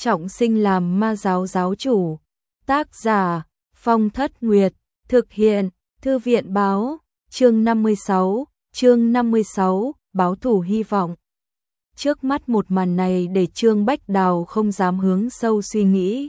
trọng sinh làm ma giáo giáo chủ. Tác giả Phong Thất Nguyệt, thực hiện Thư viện báo, chương 56, báo thủ hy vọng. Trước mắt một màn này để Trương Bách Đào không dám hướng sâu suy nghĩ.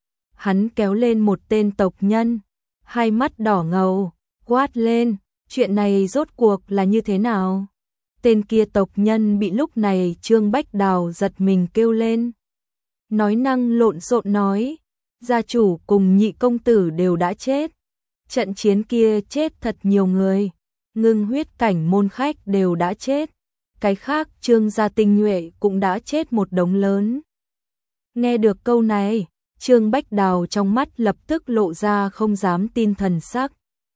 Hắn kéo lên một tên tộc nhân, hai mắt đỏ ngầu, quát lên, chuyện này rốt cuộc là như thế nào? Tên kia tộc nhân bị lúc này Trương Bách Đào giật mình kêu lên. Nói năng lộn xộn nói, gia chủ cùng nhị công tử đều đã chết. Trận chiến kia chết thật nhiều người, ngưng huyết cảnh môn khách đều đã chết. Cái khác Trương gia tinh nhuệ cũng đã chết một đống lớn. Nghe được câu này, Trương Bách Đào trong mắt lập tức lộ ra không dám tin thần sắc.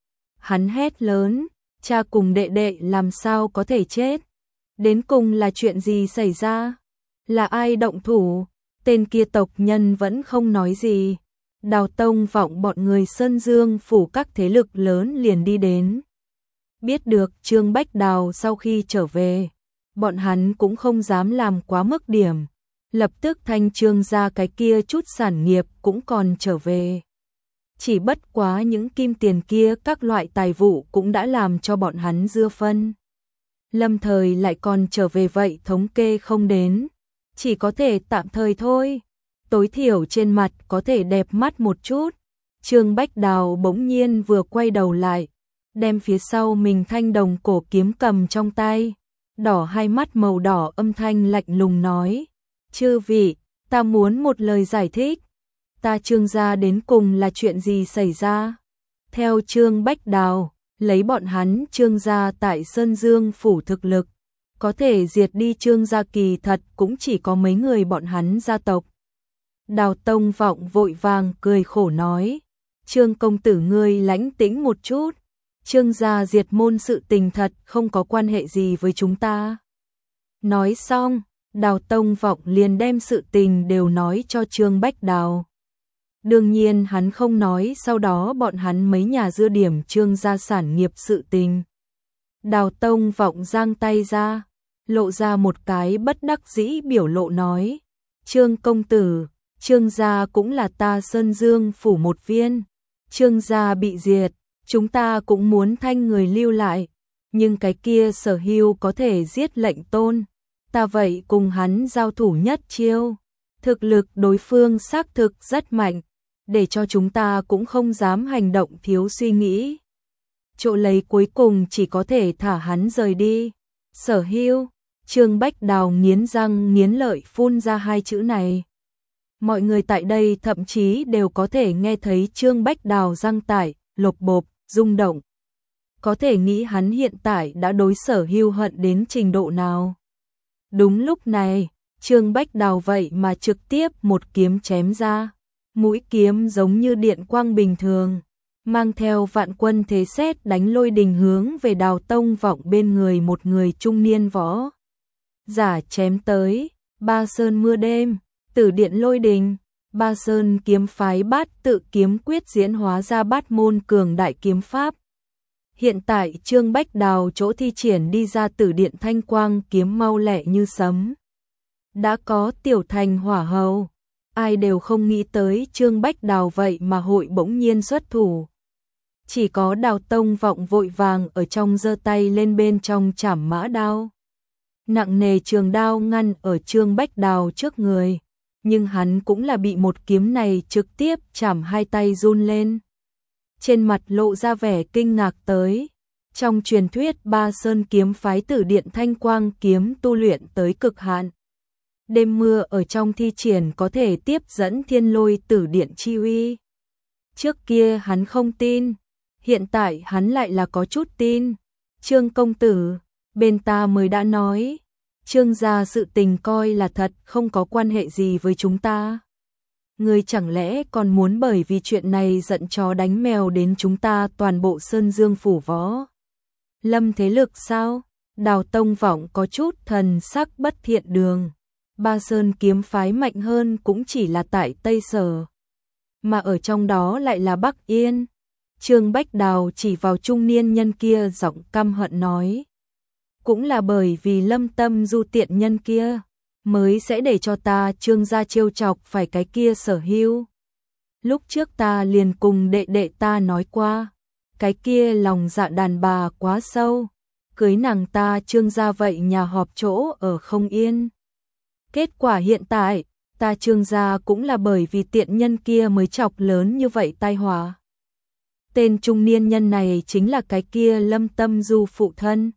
Hắn hét lớn, cha cùng đệ đệ làm sao có thể chết? Đến cùng là chuyện gì xảy ra? Là ai động thủ? Tên kia tộc nhân vẫn không nói gì. Đào Tông Vọng bọn người Sơn Dương phủ các thế lực lớn liền đi đến. Biết được Trương Bách Đào sau khi trở về, bọn hắn cũng không dám làm quá mức điểm. Lập tức thanh Trương ra cái kia chút sản nghiệp cũng còn trở về. Chỉ bất quá những kim tiền kia các loại tài vụ cũng đã làm cho bọn hắn dưa phân. Lâm thời lại còn trở về vậy thống kê không đến. Chỉ có thể tạm thời thôi. Tối thiểu trên mặt có thể đẹp mắt một chút. Trương Bách Đào bỗng nhiên vừa quay đầu lại, đem phía sau mình thanh đồng cổ kiếm cầm trong tay, đỏ hai mắt màu đỏ âm thanh lạnh lùng nói, chư vị, ta muốn một lời giải thích. Ta Trương gia đến cùng là chuyện gì xảy ra? Theo Trương Bách Đào, lấy bọn hắn Trương gia tại Sơn Dương phủ thực lực, có thể diệt đi Trương gia kỳ thật cũng chỉ có mấy người bọn hắn gia tộc. Đào Tông Vọng vội vàng cười khổ nói, Trương công tử ngươi lãnh tĩnh một chút, Trương gia diệt môn sự tình thật không có quan hệ gì với chúng ta. Nói xong, Đào Tông Vọng liền đem sự tình đều nói cho Trương Bách Đào. Đương nhiên hắn không nói sau đó bọn hắn mấy nhà dưa điểm Trương gia sản nghiệp sự tình. Đào Tông Vọng giang tay ra, lộ ra một cái bất đắc dĩ biểu lộ nói, Trương công tử, Trương gia cũng là ta Sơn Dương phủ một viên. Trương gia bị diệt, chúng ta cũng muốn thanh người lưu lại, nhưng cái kia Sở Hưu có thể giết lệnh tôn, ta vậy cùng hắn giao thủ nhất chiêu. Thực lực đối phương xác thực rất mạnh, để cho chúng ta cũng không dám hành động thiếu suy nghĩ. Chỗ lấy cuối cùng chỉ có thể thả hắn rời đi. Sở Hưu, Trương Bách Đào nghiến răng nghiến lợi phun ra hai chữ này. Mọi người tại đây thậm chí đều có thể nghe thấy Trương Bách Đào răng tải, lột bộp, rung động. Có thể nghĩ hắn hiện tại đã đối Sở Hưu hận đến trình độ nào. Đúng lúc này, Trương Bách Đào vậy mà trực tiếp một kiếm chém ra. Mũi kiếm giống như điện quang bình thường, mang theo vạn quân thế sét đánh lôi đình hướng về Đào Tông Vọng bên người một người trung niên võ giả chém tới. Ba sơn mưa đêm, tử điện lôi đình, Ba sơn kiếm phái bát tự kiếm quyết diễn hóa ra bát môn cường đại kiếm pháp. Hiện tại Trương Bách Đào chỗ thi triển đi ra tử điện thanh quang kiếm mau lẹ như sấm. Đã có tiểu thành hỏa hầu, ai đều không nghĩ tới Trương Bách Đào vậy mà hội bỗng nhiên xuất thủ. Chỉ có Đào Tông Vọng vội vàng ở trong giơ tay lên bên trong chảm mã đao. Nặng nề trường đao ngăn ở Trương Bách Đào trước người, nhưng hắn cũng là bị một kiếm này trực tiếp chảm hai tay run lên. Trên mặt lộ ra vẻ kinh ngạc tới. Trong truyền thuyết Ba Sơn kiếm phái tử điện thanh quang kiếm tu luyện tới cực hạn. Đêm mưa ở trong thi triển có thể tiếp dẫn thiên lôi tử điện chi uy. Trước kia hắn không tin, hiện tại hắn lại là có chút tin. Trương công tử, bên ta mới đã nói, Trương gia sự tình coi là thật không có quan hệ gì với chúng ta. Ngươi chẳng lẽ còn muốn bởi vì chuyện này giận chó đánh mèo đến chúng ta toàn bộ Sơn Dương phủ võ lâm thế lực sao? Đào Tông Vọng có chút thần sắc bất thiện đường. Ba Sơn kiếm phái mạnh hơn cũng chỉ là tại Tây Sở, mà ở trong đó lại là Bắc Yên. Trương Bách Đào chỉ vào trung niên nhân kia giọng căm hận nói. Cũng là bởi vì Lâm Tâm Du tiện nhân kia mới sẽ để cho ta Trương gia trêu chọc phải cái kia Sở Hưu. Lúc trước ta liền cùng đệ đệ ta nói qua, cái kia lòng dạ đàn bà quá sâu, cưới nàng ta Trương gia vậy nhà họp chỗ ở không yên. Kết quả hiện tại, ta Trương gia cũng là bởi vì tiện nhân kia mới chọc lớn như vậy tai họa. Tên trung niên nhân này chính là cái kia Lâm Tâm Du phụ thân.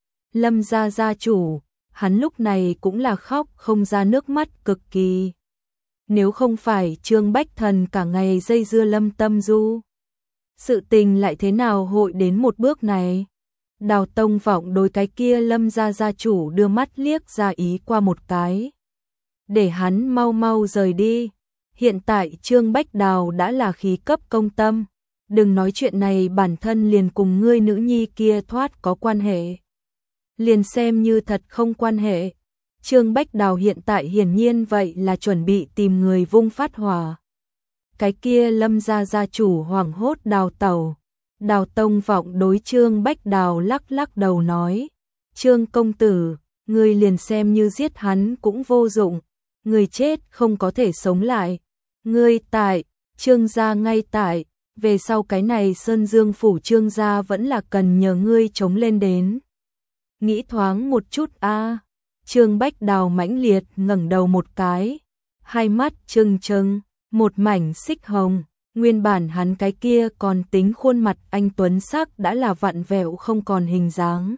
Lâm gia gia chủ, hắn lúc này cũng là khóc không ra nước mắt cực kỳ. Nếu không phải Trương Bách Thần cả ngày dây dưa Lâm Tâm Du, sự tình lại thế nào hội đến một bước này? Đào Tông Vọng đối cái kia Lâm gia gia chủ đưa mắt liếc ra ý qua một cái, để hắn mau mau rời đi. Hiện tại Trương Bách Đào đã là khí cấp công tâm, đừng nói chuyện này bản thân liền cùng ngươi nữ nhi kia thoát có quan hệ. Liền xem như thật không quan hệ. Trương Bách Đào hiện tại hiển nhiên vậy là chuẩn bị tìm người vung phát hỏa. Cái kia Lâm gia gia chủ hoảng hốt đào tẩu. Đào Tông Vọng đối Trương Bách Đào lắc lắc đầu nói, Trương công tử, ngươi liền xem như giết hắn cũng vô dụng, người chết không có thể sống lại. Ngươi tại, Trương gia ngay tại, về sau cái này Sơn Dương phủ Trương gia vẫn là cần nhờ ngươi chống lên đến. Nghĩ thoáng một chút a. Trương Bách Đào mãnh liệt ngẩng đầu một cái, hai mắt trừng trừng, một mảnh xích hồng, nguyên bản hắn cái kia còn tính khuôn mặt anh tuấn sắc đã là vặn vẹo không còn hình dáng.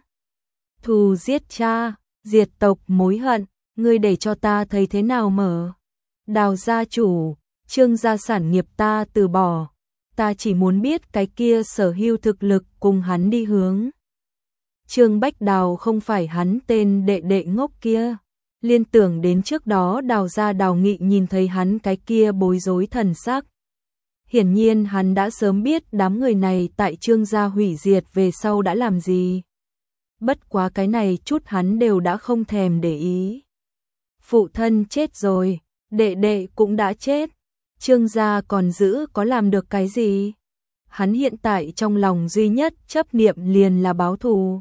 Thù giết cha, diệt tộc mối hận, ngươi để cho ta thấy thế nào mở? Đào gia chủ, Trương gia sản nghiệp ta từ bỏ, ta chỉ muốn biết cái kia Sở Hưu thực lực cùng hắn đi hướng. Trương Bách Đào không phải hắn tên đệ đệ ngốc kia, liên tưởng đến trước đó Đào gia Đào Nghị nhìn thấy hắn cái kia bối rối thần sắc. Hiển nhiên hắn đã sớm biết đám người này tại Trương gia hủy diệt về sau đã làm gì. Bất quá cái này chút hắn đều đã không thèm để ý. Phụ thân chết rồi, đệ đệ cũng đã chết, Trương gia còn giữ có làm được cái gì? Hắn hiện tại trong lòng duy nhất chấp niệm liền là báo thù.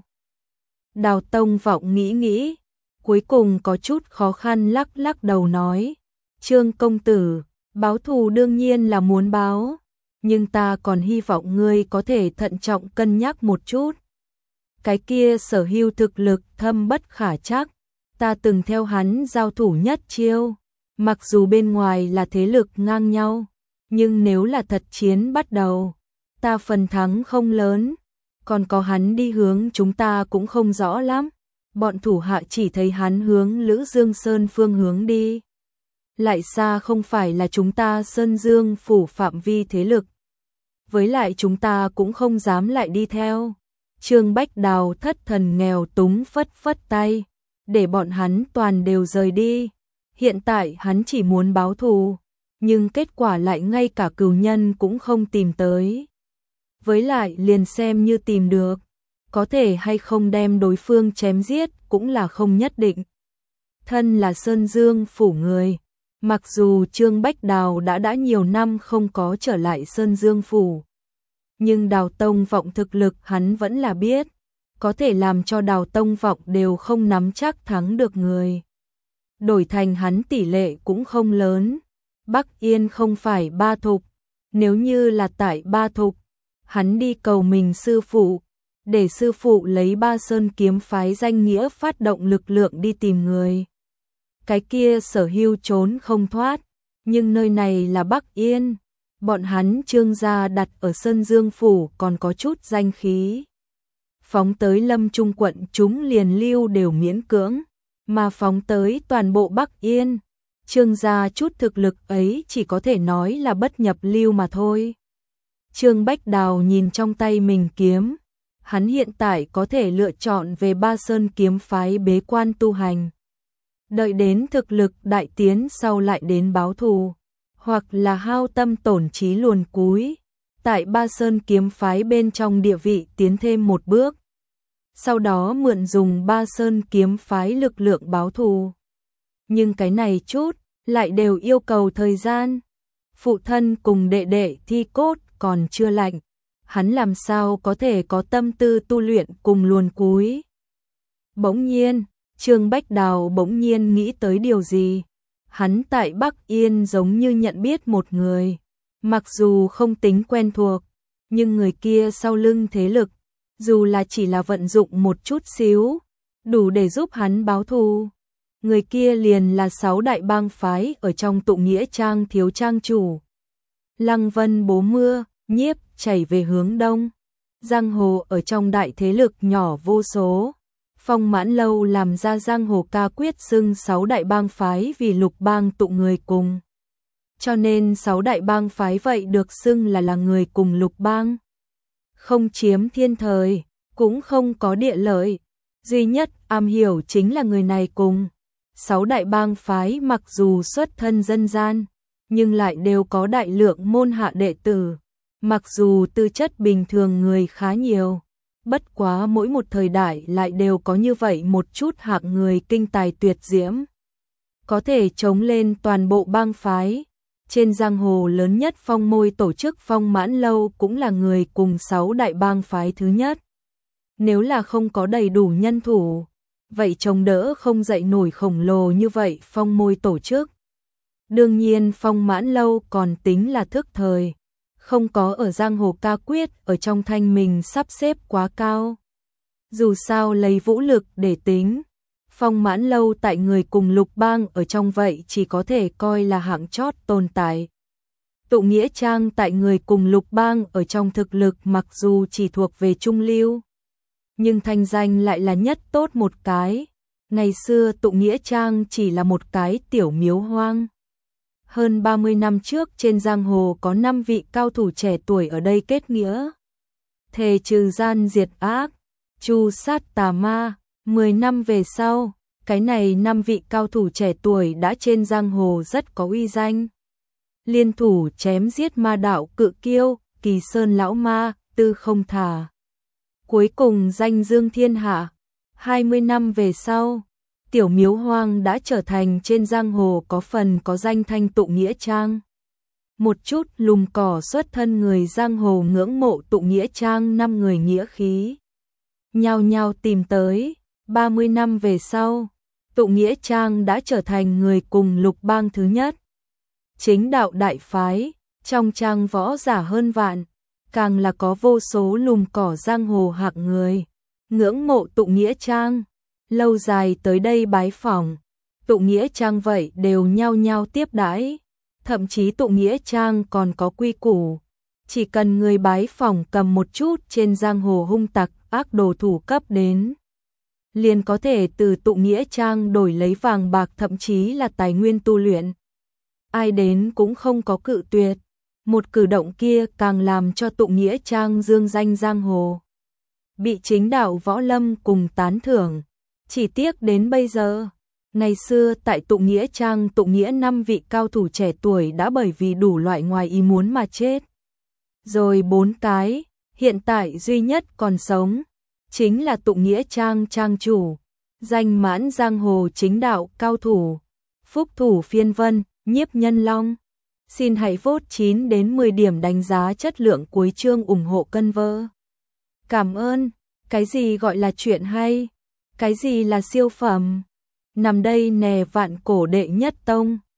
Đào Tông Vọng nghĩ nghĩ, cuối cùng có chút khó khăn lắc lắc đầu nói, Trương công tử, báo thù đương nhiên là muốn báo, nhưng ta còn hy vọng ngươi có thể thận trọng cân nhắc một chút. Cái kia Sở Hưu thực lực thâm bất khả trắc, ta từng theo hắn giao thủ nhất chiêu, mặc dù bên ngoài là thế lực ngang nhau, nhưng nếu là thật chiến bắt đầu, ta phần thắng không lớn, còn có hắn đi hướng chúng ta cũng không rõ lắm. Bọn thủ hạ chỉ thấy hắn hướng Lữ Dương Sơn phương hướng đi. Lại xa không phải là chúng ta Sơn Dương phủ phạm vi thế lực. Với lại chúng ta cũng không dám lại đi theo. Trương Bách Đào thất thần nghèo túng phất phất tay, để bọn hắn toàn đều rời đi. Hiện tại hắn chỉ muốn báo thù, nhưng kết quả lại ngay cả cừu nhân cũng không tìm tới. Với lại liền xem như tìm được, có thể hay không đem đối phương chém giết cũng là không nhất định. Thân là Sơn Dương phủ người, mặc dù Trương Bách Đào đã nhiều năm không có trở lại Sơn Dương phủ, nhưng Đào Tông Vọng thực lực hắn vẫn là biết, có thể làm cho Đào Tông Vọng đều không nắm chắc thắng được người. Đổi thành hắn tỷ lệ cũng không lớn. Bắc Yên không phải Ba Thục, nếu như là tại Ba Thục, hắn đi cầu mình sư phụ, để sư phụ lấy Ba Sơn kiếm phái danh nghĩa phát động lực lượng đi tìm người. Cái kia Sở Hưu trốn không thoát, nhưng nơi này là Bắc Yên, bọn hắn Trương gia đặt ở Sơn Dương phủ còn có chút danh khí. Phóng tới Lâm Trung quận chúng liền lưu đều miễn cưỡng, mà phóng tới toàn bộ Bắc Yên, Trương gia chút thực lực ấy chỉ có thể nói là bất nhập lưu mà thôi. Trương Bách Đào nhìn trong tay mình kiếm, hắn hiện tại có thể lựa chọn về Ba Sơn kiếm phái bế quan tu hành. Đợi đến thực lực đại tiến sau lại đến báo thù, hoặc là hao tâm tổn trí luồn cúi, tại Ba Sơn kiếm phái bên trong địa vị tiến thêm một bước. Sau đó mượn dùng Ba Sơn kiếm phái lực lượng báo thù. Nhưng cái này chút, lại đều yêu cầu thời gian. Phụ thân cùng đệ đệ thi cốt còn chưa lạnh, hắn làm sao có thể có tâm tư tu luyện cùng luồn cúi. Bỗng nhiên, Trương Bách Đào bỗng nhiên nghĩ tới điều gì. Hắn tại Bắc Yên giống như nhận biết một người, mặc dù không tính quen thuộc, nhưng người kia sau lưng thế lực, dù là chỉ là vận dụng một chút xíu, đủ để giúp hắn báo thù. Người kia liền là 6 đại bang phái ở trong Tụ Nghĩa Trang thiếu trang chủ. Lăng Vân Bố Mưa, Nhiếp chảy về hướng đông. Giang hồ ở trong đại thế lực nhỏ vô số. Phong Mãn Lâu làm ra giang hồ ca quyết xưng 6 đại bang phái vì lục bang tụ người cùng. Cho nên 6 đại bang phái vậy được xưng là người cùng lục bang. Không chiếm thiên thời, cũng không có địa lợi. Duy nhất am hiểu chính là người này cùng. 6 đại bang phái mặc dù xuất thân dân gian, nhưng lại đều có đại lượng môn hạ đệ tử. Mặc dù tư chất bình thường người khá nhiều, bất quá mỗi một thời đại lại đều có như vậy một chút hạng người kinh tài tuyệt diễm, có thể chống lên toàn bộ bang phái. Trên giang hồ lớn nhất Phong Môi tổ chức Phong Mãn Lâu cũng là người cùng 6 đại bang phái thứ nhất. Nếu là không có đầy đủ nhân thủ, vậy chống đỡ không dậy nổi khổng lồ như vậy Phong Môi tổ chức. Đương nhiên Phong Mãn Lâu còn tính là thức thời, không có ở giang hồ ca quyết ở trong thanh mình sắp xếp quá cao. Dù sao lấy vũ lực để tính, Phong Mãn Lâu tại người cùng lục bang ở trong vậy chỉ có thể coi là hạng chót tồn tại. Tụ Nghĩa Trang tại người cùng lục bang ở trong thực lực mặc dù chỉ thuộc về trung lưu, nhưng thanh danh lại là nhất tốt một cái. Ngày xưa Tụ Nghĩa Trang chỉ là một cái tiểu miếu hoang. Hơn 30 năm trước trên giang hồ có 5 vị cao thủ trẻ tuổi ở đây kết nghĩa, thề trừ gian diệt ác, tru sát tà ma. 10 năm về sau, cái này 5 vị cao thủ trẻ tuổi đã trên giang hồ rất có uy danh. Liên thủ chém giết ma đạo cự kiêu, Kỳ Sơn lão ma, Tư Không Thả. Cuối cùng danh dương thiên hạ. 20 năm về sau, tiểu miếu hoang đã trở thành trên giang hồ có phần có danh thanh Tụ Nghĩa Trang. Một chút lùm cỏ xuất thân người giang hồ ngưỡng mộ Tụ Nghĩa Trang 5 người nghĩa khí, nhao nhao tìm tới. 30 năm về sau, Tụ Nghĩa Trang đã trở thành người cùng lục bang thứ nhất. Chính đạo đại phái, trong trang võ giả hơn vạn, càng là có vô số lùm cỏ giang hồ hạng người ngưỡng mộ Tụ Nghĩa Trang, lâu dài tới đây bái phỏng. Tụ Nghĩa Trang vậy đều nhao nhao tiếp đãi, thậm chí Tụ Nghĩa Trang còn có quy củ, chỉ cần người bái phỏng cầm một chút trên giang hồ hung tặc ác đồ thủ cấp đến, liền có thể từ Tụ Nghĩa Trang đổi lấy vàng bạc thậm chí là tài nguyên tu luyện. Ai đến cũng không có cự tuyệt. Một cử động kia càng làm cho Tụ Nghĩa Trang dương danh giang hồ, bị chính đạo võ lâm cùng tán thưởng. Chỉ tiếc đến bây giờ, ngày xưa tại Tụ Nghĩa Trang Tụ Nghĩa 5 vị cao thủ trẻ tuổi đã bởi vì đủ loại ngoài ý muốn mà chết. Rồi 4 cái, hiện tại duy nhất còn sống chính là Tụ Nghĩa Trang trang chủ, danh mãn giang hồ chính đạo cao thủ, phúc thủ phiên vân, Nhiếp Nhân Long. Xin hãy vote 9 đến 10 điểm đánh giá chất lượng cuối chương ủng hộ cân vơ. Cảm ơn. Cái gì gọi là chuyện hay? Cái gì là siêu phẩm? Nằm đây nè vạn cổ đệ nhất tông.